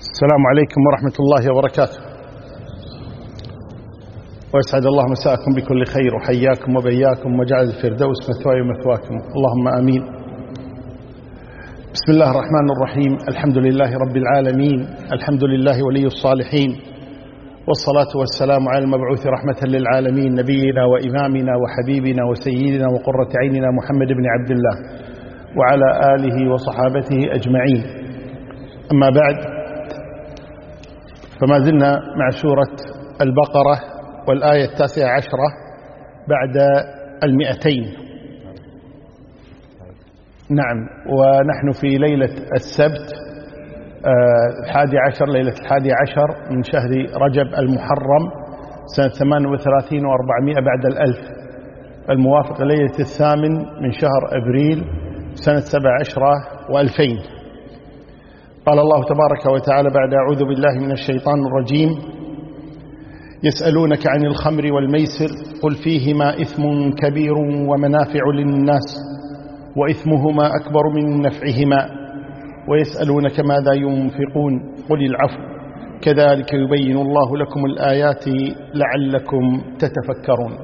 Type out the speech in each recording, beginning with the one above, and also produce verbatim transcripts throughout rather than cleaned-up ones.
السلام عليكم ورحمة الله وبركاته، ويسعد الله مساءكم بكل خير، وحياكم وبياكم وجعل الفردوس مثواي ومثواكم، اللهم آمين. بسم الله الرحمن الرحيم، الحمد لله رب العالمين، الحمد لله ولي الصالحين، والصلاة والسلام على المبعوث رحمة للعالمين، نبينا وإمامنا وحبيبنا وسيدنا وقرة عيننا محمد بن عبد الله وعلى آله وصحابته أجمعين. أما بعد، فما زلنا مع سورة البقرة والآية التاسعة عشرة بعد المئتين. نعم، ونحن في ليلة السبت الحادي عشر، ليلة الحادي عشر من شهر رجب المحرم سنة ثمان وثلاثين وأربعمائة بعد الألف، الموافق ليلة الثامن من شهر أبريل سنة سبع عشرة وألفين. قال الله تبارك وتعالى بعد أعوذ بالله من الشيطان الرجيم: يسألونك عن الخمر والميسر قل فيهما إثم كبير ومنافع للناس وإثمهما أكبر من نفعهما ويسألونك ماذا ينفقون قل العفو كذلك يبين الله لكم الآيات لعلكم تتفكرون.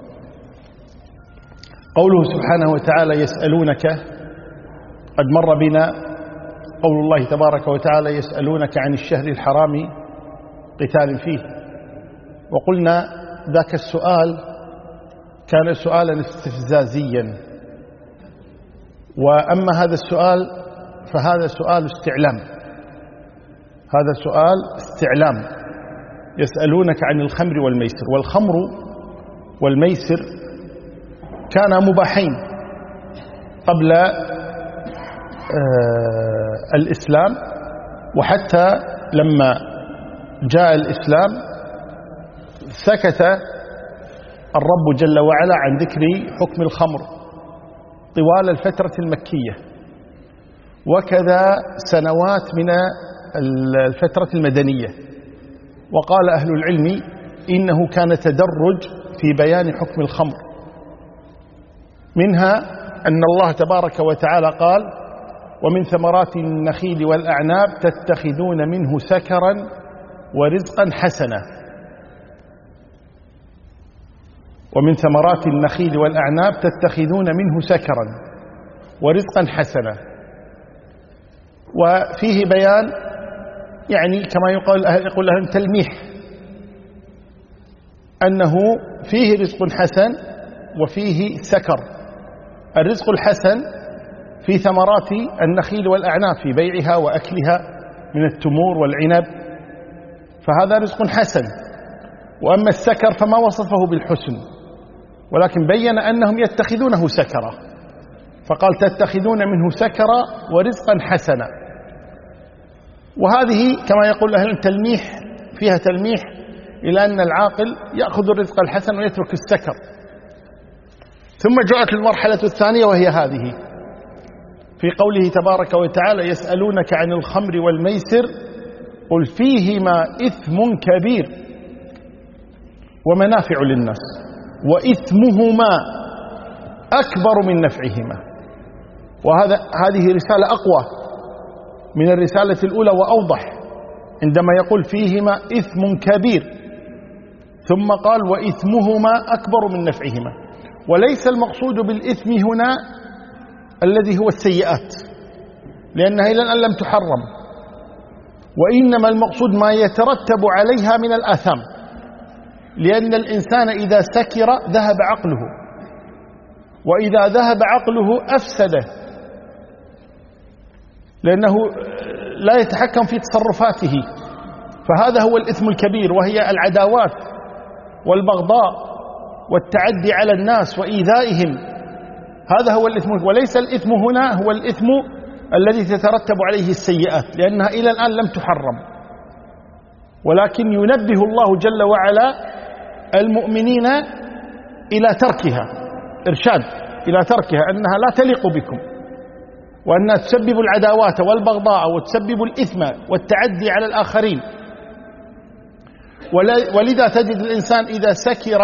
قوله سبحانه وتعالى يسألونك، قد مر بنا قول الله تبارك وتعالى يسألونك عن الشهر الحرام قتال فيه، وقلنا ذاك السؤال كان سؤالا استفزازيا، وأما هذا السؤال فهذا سؤال استعلام، هذا سؤال استعلام. يسألونك عن الخمر والميسر، والخمر والميسر كانا مباحين قبل آه الإسلام، وحتى لما جاء الإسلام سكت الرب جل وعلا عن ذكر حكم الخمر طوال الفترة المكية، وكذا سنوات من الفترة المدنية. وقال أهل العلم إنه كان تدرج في بيان حكم الخمر، منها أن الله تبارك وتعالى قال: ومن ثمرات النخيل والأعناب تتخذون منه سكرا ورزقا حسنا. ومن ثمرات النخيل والأعناب تتخذون منه سكرا ورزقا حسنا، وفيه بيان يعني كما يقول يقول لهم تلميح أنه فيه رزق حسن وفيه سكر. الرزق الحسن في ثمرات النخيل والأعناب، في بيعها وأكلها من التمور والعنب، فهذا رزق حسن. وأما السكر فما وصفه بالحسن، ولكن بين أنهم يتخذونه سكرا، فقال تتخذون منه سكرا ورزقا حسنا. وهذه كما يقول أهل تلميح، فيها تلميح إلى أن العاقل يأخذ الرزق الحسن ويترك السكر. ثم جاءت المرحلة الثانية وهي هذه، في قوله تبارك وتعالى يسألونك عن الخمر والميسر قل فيهما إثم كبير ومنافع للناس وإثمهما أكبر من نفعهما. وهذا هذه رسالة أقوى من الرسالة الأولى وأوضح، عندما يقول فيهما إثم كبير ثم قال وإثمهما أكبر من نفعهما. وليس المقصود بالإثم هنا الذي هو السيئات، لأنها إلى الآن لم تحرم، وإنما المقصود ما يترتب عليها من الآثام، لأن الإنسان إذا سكر ذهب عقله، وإذا ذهب عقله أفسده، لأنه لا يتحكم في تصرفاته. فهذا هو الإثم الكبير، وهي العداوات والبغضاء والتعدي على الناس وإيذائهم، هذا هو الإثم. وليس الإثم هنا هو الإثم الذي تترتب عليه السيئات، لأنها إلى الآن لم تحرم، ولكن ينبه الله جل وعلا المؤمنين إلى تركها، إرشاد إلى تركها، أنها لا تليق بكم، وأنها تسبب العداوات والبغضاء وتسبب الإثم والتعدي على الآخرين. ولذا تجد الإنسان إذا سكر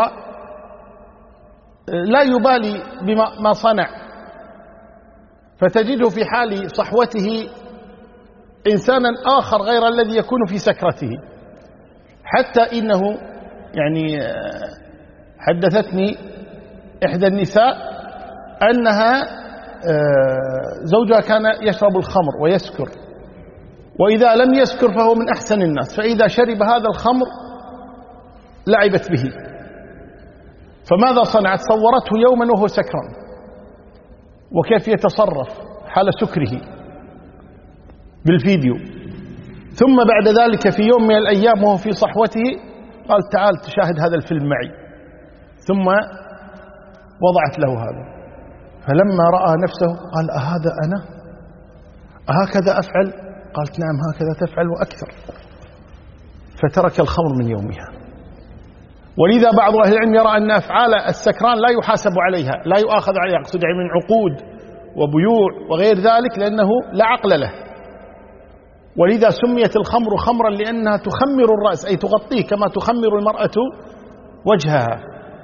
لا يبالي بما صنع، فتجده في حال صحوته إنسانا آخر غير الذي يكون في سكرته. حتى إنه يعني حدثتني إحدى النساء أنها زوجها كان يشرب الخمر ويسكر، وإذا لم يسكر فهو من أحسن الناس، فإذا شرب هذا الخمر لعبت به. فماذا صنعت؟ صورته يوما وهو سكران وكيف يتصرف حال سكره بالفيديو، ثم بعد ذلك في يوم من الأيام وهو في صحوته قال تعال تشاهد هذا الفيلم معي، ثم وضعت له هذا. فلما رأى نفسه قال أهذا أنا؟ أهكذا أفعل؟ قالت نعم هكذا تفعل وأكثر. فترك الخمر من يومها. ولذا بعض أهل العلم يرى أن أفعال السكران لا يحاسب عليها، لا يؤاخذ عليها، يقصد من عقود وبيوع وغير ذلك، لأنه لا عقل له. ولذا سميت الخمر خمرا لأنها تخمر الرأس، أي تغطيه كما تخمر المرأة وجهها.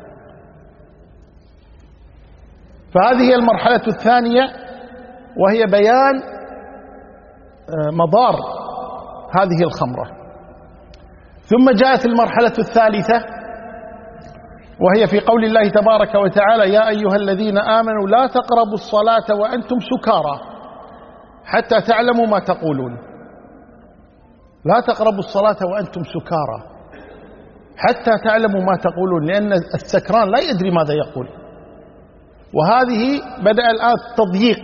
فهذه هي المرحلة الثانية، وهي بيان مضار هذه الخمرة. ثم جاءت المرحلة الثالثة، وهي في قول الله تبارك وتعالى يا أيها الذين آمنوا لا تقربوا الصلاة وأنتم سكارى حتى تعلموا ما تقولون. لا تقربوا الصلاة وأنتم سكارى حتى تعلموا ما تقولون، لأن السكران لا يدري ماذا يقول. وهذه بدأ الآن التضييق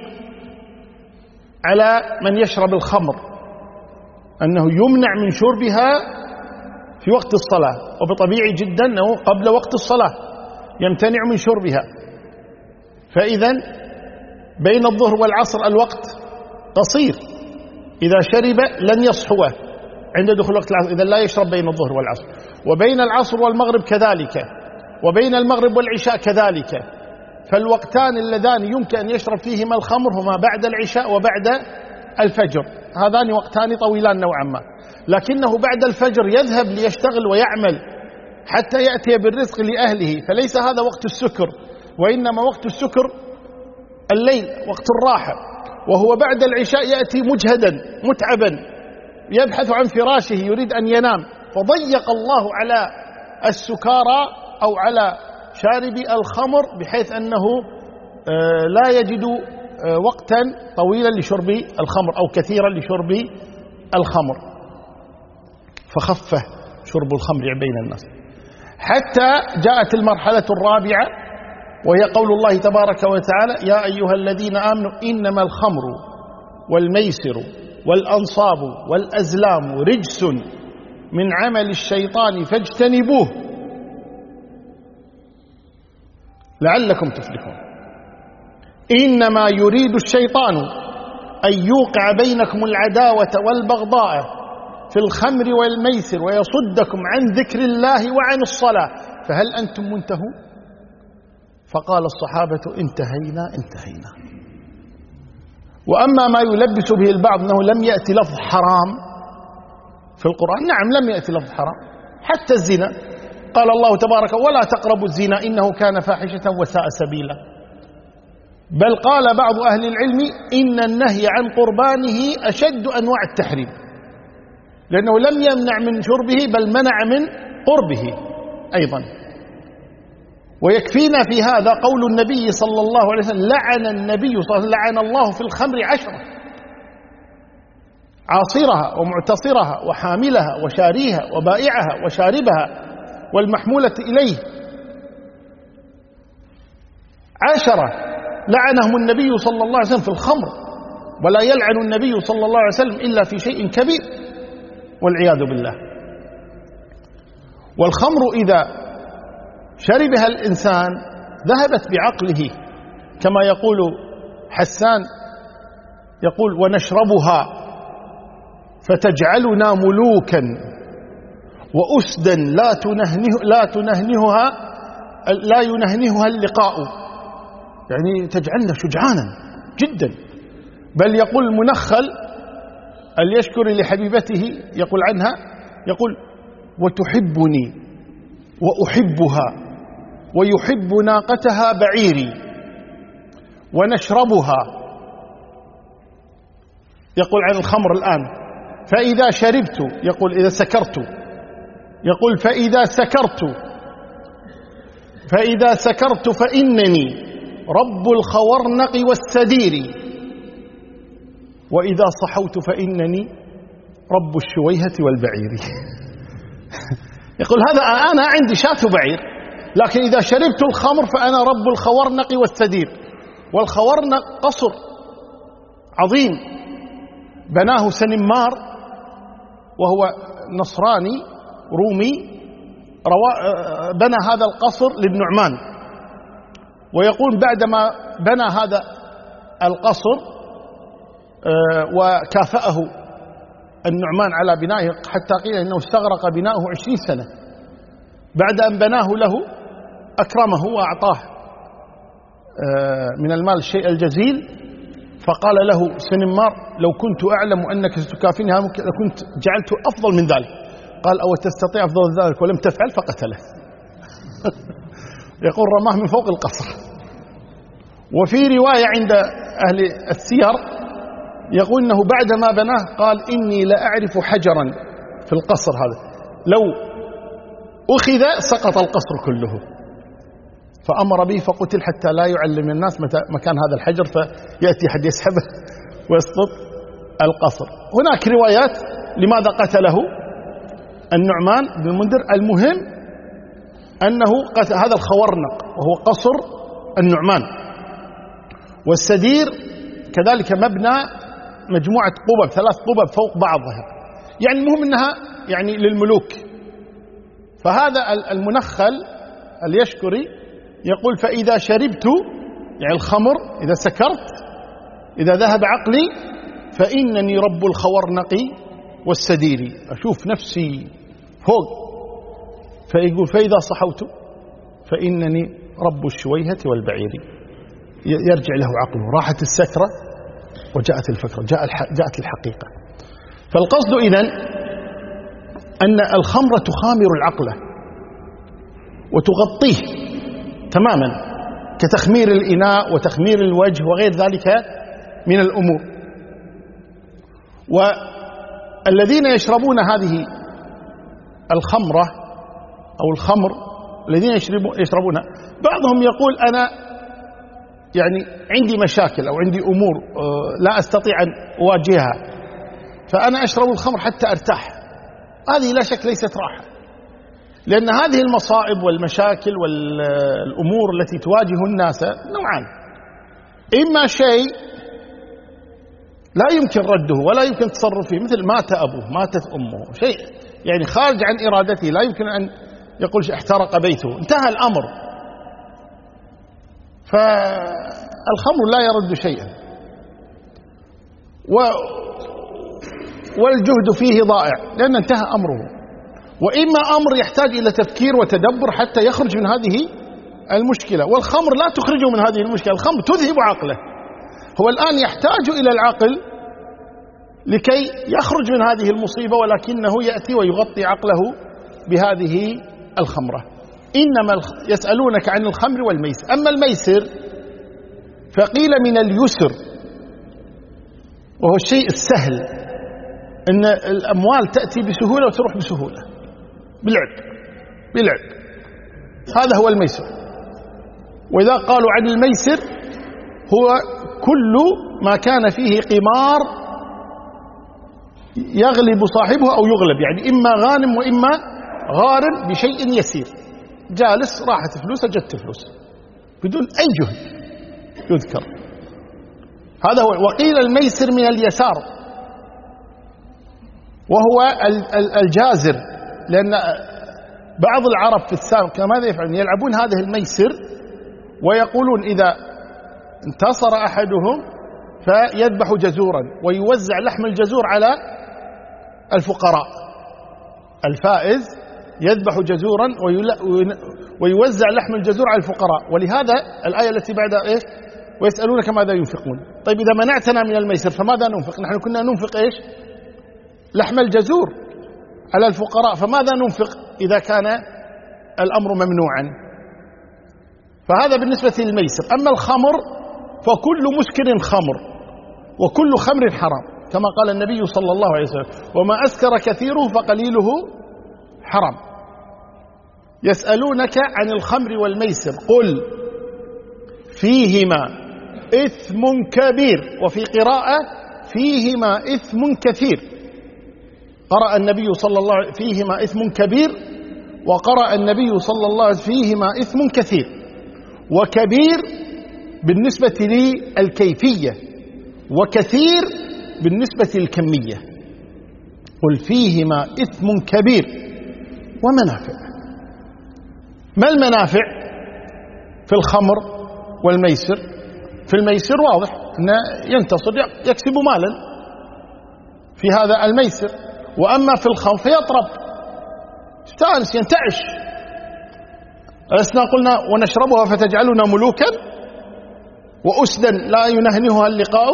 على من يشرب الخمر، أنه يمنع من شربها في وقت الصلاة، وبطبيعي جدا أنه قبل وقت الصلاة يمتنع من شربها. فإذا بين الظهر والعصر الوقت قصير، إذا شرب لن يصحوه عند دخول وقت العصر، إذا لا يشرب بين الظهر والعصر. وبين العصر والمغرب كذلك، وبين المغرب والعشاء كذلك. فالوقتان اللذان يمكن أن يشرب فيهما الخمر هما بعد العشاء وبعد الفجر، هذان وقتان طويلان نوعا ما. لكنه بعد الفجر يذهب ليشتغل ويعمل حتى يأتي بالرزق لأهله، فليس هذا وقت السكر، وإنما وقت السكر الليل، وقت الراحة. وهو بعد العشاء يأتي مجهدا متعبا يبحث عن فراشه يريد أن ينام. فضيق الله على السكارى أو على شاربي الخمر بحيث أنه لا يجد وقتا طويلا لشرب الخمر أو كثيرا لشرب الخمر، فخفه شرب الخمر بين الناس. حتى جاءت المرحلة الرابعة، وهي قول الله تبارك وتعالى يا أيها الذين آمنوا إنما الخمر والميسر والأنصاب والأزلام رجس من عمل الشيطان فاجتنبوه لعلكم تفلحون. إنما يريد الشيطان أن يوقع بينكم العداوة والبغضاء في الخمر والميسر ويصدكم عن ذكر الله وعن الصلاة فهل أنتم منتهون؟ فقال الصحابة انتهينا انتهينا. وأما ما يلبس به البعض أنه لم يأتي لفظ حرام في القرآن، نعم لم يأتي لفظ حرام، حتى الزنا قال الله تبارك ولا تقربوا الزنا إنه كان فاحشة وساء سبيلا. بل قال بعض أهل العلم إن النهي عن قربانه أشد أنواع التحريم، لأنه لم يمنع من شربه بل منع من قربه أيضا. ويكفينا في هذا قول النبي صلى الله عليه وسلم لعن النبي صلى الله عليه وسلم لعن الله في الخمر عشرة، عاصرها ومعتصرها وحاملها وشاريها وبائعها وشاربها والمحمولة إليه، عشرة لعنهم النبي صلى الله عليه وسلم في الخمر. ولا يلعن النبي صلى الله عليه وسلم إلا في شيء كبير والعياذ بالله. والخمر إذا شربها الإنسان ذهبت بعقله، كما يقول حسان يقول ونشربها فتجعلنا ملوكا وأسدا لا تنهنه لا تنهنهها لا ينهنهها اللقاء، يعني تجعلنا شجعانا جدا. بل يقول المنخل اليشكر لحبيبته يقول عنها يقول وتحبني وأحبها ويحب ناقتها بعيري ونشربها. يقول عن الخمر الآن فإذا شربت، يقول إذا سكرت، يقول فإذا سكرت فإذا سكرت فإنني رب الخورنق والسدير، وإذا صحوت فإنني رب الشويهة والبعير. يقول هذا أنا عندي شاة بعير، لكن إذا شربت الخمر فأنا رب الخورنق والسدير. والخورنق قصر عظيم بناه سنمار، وهو نصراني رومي، بنى هذا القصر للنعمان. ويقول بعدما بنى هذا القصر وكافأه النعمان على بنائه، حتى قيل إنه استغرق بناؤه عشرين سنة، بعد أن بناه له أكرمه وأعطاه من المال الشيء الجزيل، فقال له سنمار لو كنت أعلم أنك ستكافئني لكنت جعلته أفضل من ذلك. قال أو تستطيع أفضل من ذلك ولم تفعل، فقتله. يقول رماه من فوق القصر. وفي رواية عند أهل السير يقول أنه بعدما بناه قال إني لأعرف حجرا في القصر هذا لو أخذ سقط القصر كله، فأمر به فقتل حتى لا يعلم الناس مكان هذا الحجر، فيأتي أحد يسحبه ويسقط القصر. هناك روايات لماذا قتله النعمان بن المنذر. المهم أنه قتل هذا الخورنق وهو قصر النعمان، والسدير كذلك مبنى مجموعة قبب، ثلاث قبب فوق بعضها، يعني المهم أنها يعني للملوك. فهذا المنخل اليشكري يقول فإذا شربت، يعني الخمر، إذا سكرت، إذا ذهب عقلي، فإنني رب الخورنق والسدير، أشوف نفسي فوق. فيقول فإذا صحوت فإنني رب الشويهة والبعير، يرجع له عقله، راحت السكرة وجاءت الفكرة، جاء جاءت الحقيقة. فالقصد إذن أن الخمر تخامر العقل وتغطيه تماما، كتخمير الإناء وتخمير الوجه وغير ذلك من الأمور. والذين يشربون هذه الخمرة أو الخمر، الذين يشربونها بعضهم يقول أنا يعني عندي مشاكل أو عندي أمور لا أستطيع أن أواجهها، فأنا أشرب الخمر حتى أرتاح. هذه لا شك ليست راحة، لأن هذه المصائب والمشاكل والأمور التي تواجه الناس نوعان: إما شيء لا يمكن رده ولا يمكن التصرف فيه، مثل مات أبوه، ماتت أمه، شيء يعني خارج عن إرادته، لا يمكن أن يقول احترق بيته، انتهى الأمر. فالخمر لا يرد شيئا، و والجهد فيه ضائع لأن انتهى أمره. وإما أمر يحتاج إلى تفكير وتدبر حتى يخرج من هذه المشكلة، والخمر لا تخرجه من هذه المشكلة، الخمر تذهب عقله. هو الآن يحتاج إلى العقل لكي يخرج من هذه المصيبة، ولكنه يأتي ويغطي عقله بهذه الخمرة. إنما يسألونك عن الخمر والميسر. أما الميسر فقيل من اليسر، وهو الشيء السهل، إن الأموال تأتي بسهولة وتروح بسهولة باللعب باللعب، هذا هو الميسر. وإذا قالوا عن الميسر هو كل ما كان فيه قمار يغلب صاحبه أو يغلب، يعني إما غانم وإما غارم بشيء يسير، جالس راحت فلوس جت فلوس بدون أي جهد يذكر، هذا هو. وقيل الميسر من اليسار، وهو الجازر، لأن بعض العرب في السابق ماذا يفعلون؟ يلعبون هذه الميسر ويقولون إذا انتصر أحدهم فيذبح جزورا ويوزع لحم الجزور على الفقراء، الفائز يذبح جزورا ويوزع لحم الجزور على الفقراء. ولهذا الآية التي بعدها إيش؟ ويسألونك ماذا ينفقون. طيب إذا منعتنا من الميسر فماذا ننفق؟ نحن كنا ننفق إيش؟ لحم الجزور على الفقراء، فماذا ننفق إذا كان الأمر ممنوعا؟ فهذا بالنسبة للميسر. أما الخمر فكل مسكر خمر وكل خمر حرام. كما قال النبي صلى الله عليه وسلم: وما أسكر كثيره فقليله حرام. يسألونك عن الخمر والميسر قل فيهما إثم كبير، وفي قراءة فيهما إثم كثير. قرأ النبي صلى الله عليه وسلم فيهما إثم كبير، وقرأ النبي صلى الله عليه وسلم فيهما إثم كثير. وكبير بالنسبة للكيفية، وكثير بالنسبة للكمية. قل فيهما إثم كبير ومنافع. ما المنافع في الخمر والميسر؟ في الميسر واضح أنه ينتصر، يكسب مالا في هذا الميسر. وأما في الخمر فيطرب، يستانس، ينتعش. ألسنا قلنا ونشربها فتجعلنا ملوكا وأسدا لا ينهنها اللقاء؟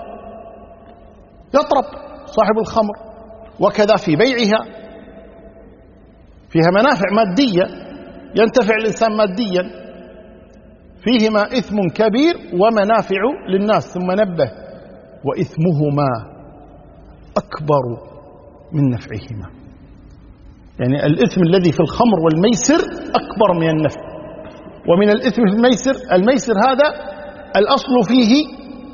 يطرب صاحب الخمر. وكذا في بيعها فيها منافع مادية، ينتفع الإنسان ماديا. فيهما إثم كبير ومنافع للناس. ثم نبه: وإثمهما أكبر من نفعهما. يعني الإثم الذي في الخمر والميسر أكبر من النفع. ومن الإثم في الميسر، الميسر هذا الأصل فيه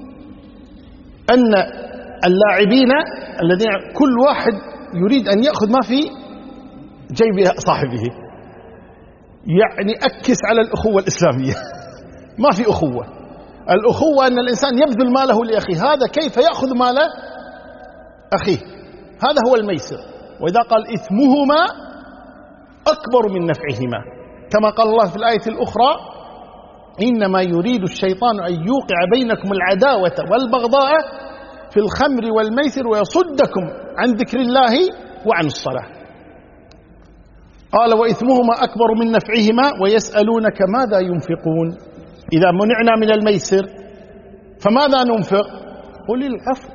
أن اللاعبين الذين كل واحد يريد أن يأخذ ما في جيب صاحبه، يعني أكس على الأخوة الإسلامية. ما في أخوة. الأخوة أن الإنسان يبذل ماله لأخيه، هذا كيف يأخذ مال أخيه، هذا هو الميسر. وإذا قال إثمهما أكبر من نفعهما، كما قال الله في الآية الأخرى: إنما يريد الشيطان أن يوقع بينكم العداوة والبغضاء في الخمر والميسر ويصدكم عن ذكر الله وعن الصلاة. قال: وإثمهما أكبر من نفعهما ويسألونك ماذا ينفقون. إذا منعنا من الميسر فماذا ننفق؟ قل العفو.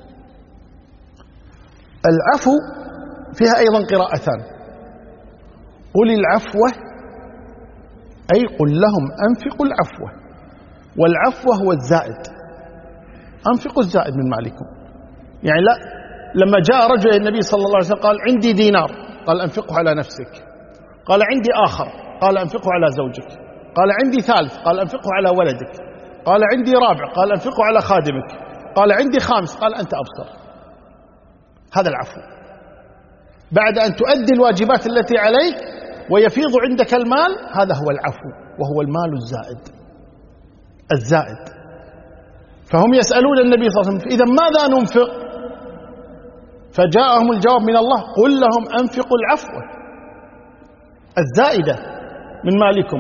العفو فيها أيضا قراءتان: قل العفو، أي قل لهم أنفقوا العفو. والعفو هو الزائد، أنفقوا الزائد من مالكم. يعني لا، لما جاء رجل إلى النبي صلى الله عليه وسلم قال: عندي دينار، قال: أنفقه على نفسك. قال: عندي آخر، قال: أنفقه على زوجك. قال: عندي ثالث، قال: أنفقه على ولدك. قال: عندي رابع، قال: أنفقه على خادمك. قال: عندي خامس، قال: أنت أبصر. هذا العفو. بعد أن تؤدي الواجبات التي عليك ويفيض عندك المال، هذا هو العفو، وهو المال الزائد الزائد. فهم يسألون النبي صلى الله عليه وسلم: إذا ماذا ننفق؟ فجاءهم الجواب من الله: قل لهم أنفقوا العفو الزائدة من مالكم.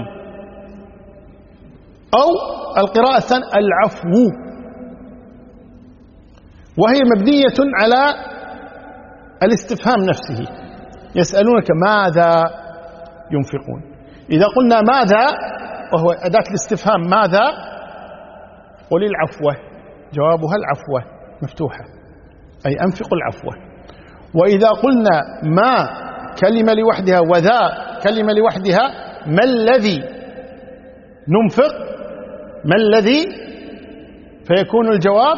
أو القراءة الثانية العفو، وهي مبنية على الاستفهام نفسه. يسألونك ماذا ينفقون. إذا قلنا ماذا وهو أداة الاستفهام ماذا، قل العفو، جوابها العفو مفتوحة، أي أنفقوا العفو. وإذا قلنا ما كلمة لوحدها وذا كلمة لوحدها، ما الذي ننفق، ما الذي، فيكون الجواب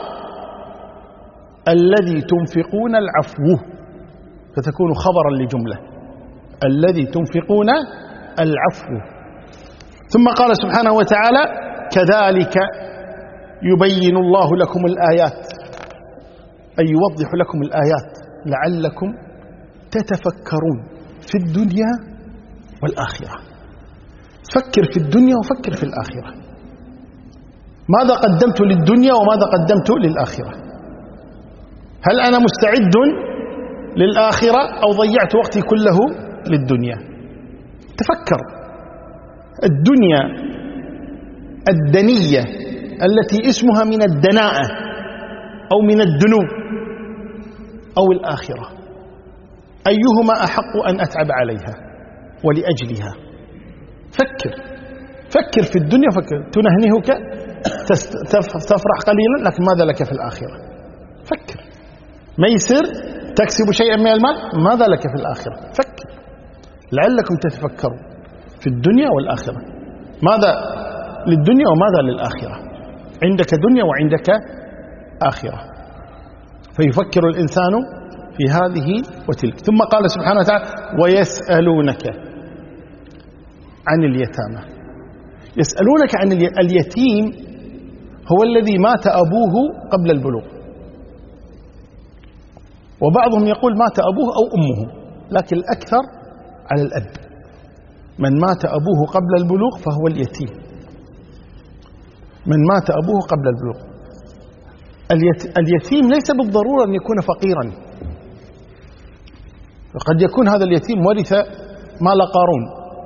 الذي تنفقون العفو، فتكون خبرا لجملة الذي تنفقون العفو. ثم قال سبحانه وتعالى: كذلك يبين الله لكم الآيات، أي يوضح لكم الآيات لعلكم تتفكرون في الدنيا والآخرة. فكر في الدنيا وفكر في الآخرة. ماذا قدمت للدنيا وماذا قدمت للآخرة؟ هل أنا مستعد للآخرة أو ضيعت وقتي كله للدنيا؟ تفكر. الدنيا الدنية التي اسمها من الدناءة أو من الدنو، أو الآخرة، أيهما أحق أن أتعب عليها ولأجلها؟ فكر فكر في الدنيا، فكر. تنهنهك، تفرح قليلا، لكن ماذا لك في الآخرة؟ فكر. ميسر، تكسب شيئا من المال، ماذا لك في الآخرة؟ فكر لعلكم تتفكروا في الدنيا والآخرة. ماذا للدنيا وماذا للآخرة؟ عندك دنيا وعندك آخرة. فيفكر الإنسان في هذه وتلك. ثم قال سبحانه وتعالى ويسألونك عن اليتامى. يسألونك عن اليتيم هو الذي مات أبوه قبل البلوغ، وبعضهم يقول مات أبوه أو أمه، لكن الأكثر على الأب. من مات أبوه قبل البلوغ فهو اليتيم، من مات أبوه قبل البلوغ. اليتيم ليس بالضرورة أن يكون فقيرا، فقد يكون هذا اليتيم ورث مال قارون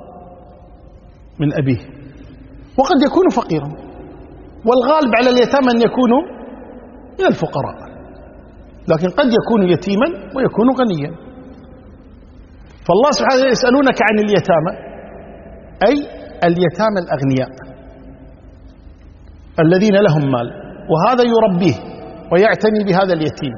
من أبيه، وقد يكون فقيرا، والغالب على اليتامى أن يكونوا من الفقراء، لكن قد يكون يتيما ويكون غنيا. فالله سبحانه وتعالى يسألونك عن اليتامى، أي اليتامى الأغنياء الذين لهم مال، وهذا يربيه ويعتني بهذا اليتيم،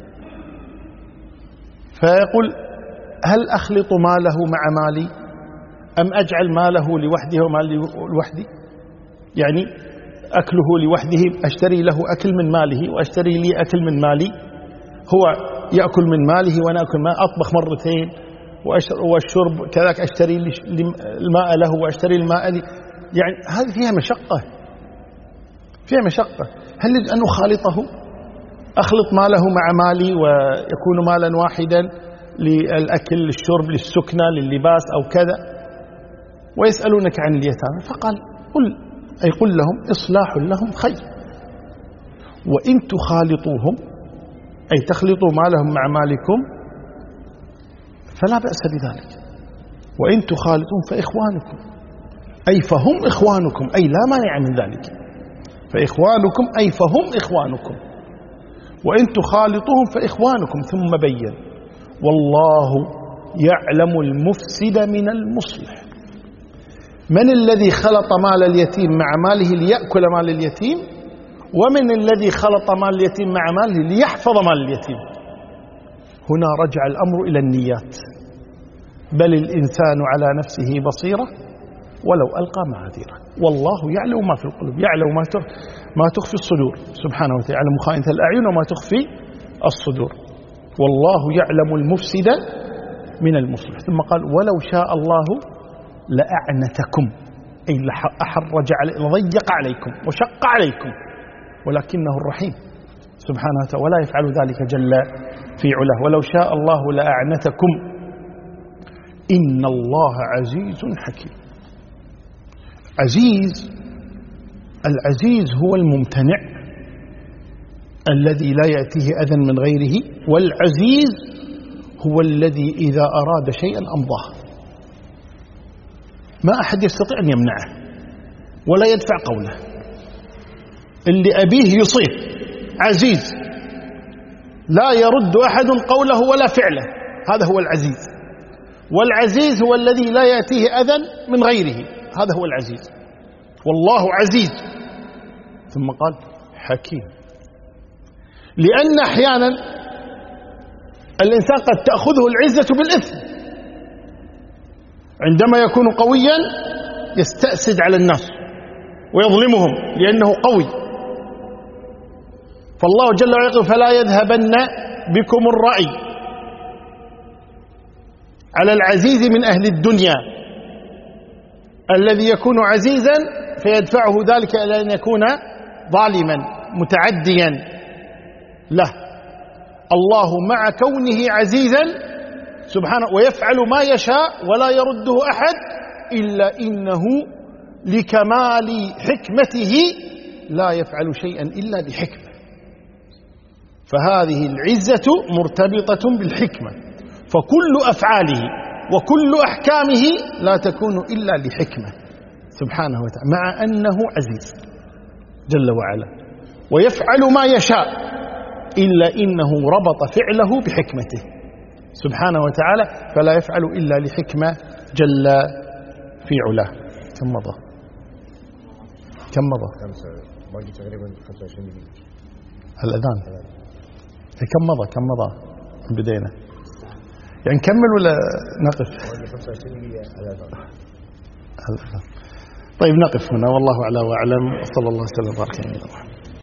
فيقول هل أخلط ماله مع مالي أم أجعل ماله لوحده ومالي لوحدي؟ يعني أكله لوحده، أشتري له أكل من ماله وأشتري لي أكل من مالي، هو يأكل من ماله وأنا أكل ماله، أطبخ مرتين والشرب كذلك، أشتري الماء له وأشتري الماء لي. يعني هذه فيها مشقة، فيها مشقة. هل يجب أن أخالطه، أخلط ماله مع مالي ويكون مالا واحدا للأكل للشرب للسكنة لللباس أو كذا؟ ويسألونك عن اليتامى، فقال قل أي قل لهم إصلاح لهم خير، وإن تخالطوهم أي تخلطوا مالهم مع مالكم فلا بأس بذلك، وإن تخالطوهم فإخوانكم أي فهم إخوانكم، أي لا مانع من ذلك، فإخوانكم أي فهم إخوانكم، وإن تخالطوهم فإخوانكم. ثم بين والله يعلم المفسد من المصلح. من الذي خلط مال اليتيم مع ماله ليأكل مال اليتيم، ومن الذي خلط مال اليتيم مع ماله ليحفظ مال اليتيم؟ هنا رجع الأمر إلى النيات. بل الإنسان على نفسه بصيرة ولو ألقى معاذيره، والله يعلم ما في القلوب، يعلم ما تخفي الصدور سبحانه وتعالى، يعلم خائنة الأعين وما تخفي الصدور، والله يعلم المفسد من المصلح. ثم قال ولو شاء الله لأعنتكم، أي لأحرج لضيق عليكم وشق عليكم، ولكنه الرحيم سبحانه وتعالى ولا يفعل ذلك جل في علاه. ولو شاء الله لأعنتكم إن الله عزيز حكيم. عزيز، العزيز هو الممتنع الذي لا يأتيه أذى من غيره، والعزيز هو الذي إذا أراد شيئا أمضاه، ما أحد يستطيع أن يمنعه ولا يدفع قوله، اللي أبيه يصيب. عزيز لا يرد أحد قوله ولا فعله، هذا هو العزيز. والعزيز هو الذي لا يأتيه أذى من غيره، هذا هو العزيز. والله عزيز. ثم قال حكيم، لأن أحيانا الإنسان قد تأخذه العزة بالإثم، عندما يكون قويا يستأسد على الناس ويظلمهم لأنه قوي. فالله جل وعلا يقول فلا يذهبن بكم الرأي على العزيز من أهل الدنيا، الذي يكون عزيزا فيدفعه ذلك إلى أن يكون ظالما متعديا له. الله مع كونه عزيزا سبحانه ويفعل ما يشاء ولا يرده أحد، إلا إنه لكمال حكمته لا يفعل شيئا إلا بحكمة. فهذه العزة مرتبطة بالحكمة، فكل أفعاله وكل أحكامه لا تكون إلا لحكمة سبحانه وتعالى، مع أنه عزيز جل وعلا ويفعل ما يشاء، إلا إنه ربط فعله بحكمته سبحانه وتعالى، فلا يفعل إلا لحكمة جل في علاه. كم مضى؟ كم مضى؟ باقي تقريبا خمسة وعشرين دقيقة الأذان. كم مضى؟ كم مضى بدينا؟ يعني نكمل ولا نقف؟ باقي خمسة وعشرين دقيقة الأذان. طيب نقف هنا، والله أعلى وأعلم، وصلى الله وسلم وبارك على نبينا محمد.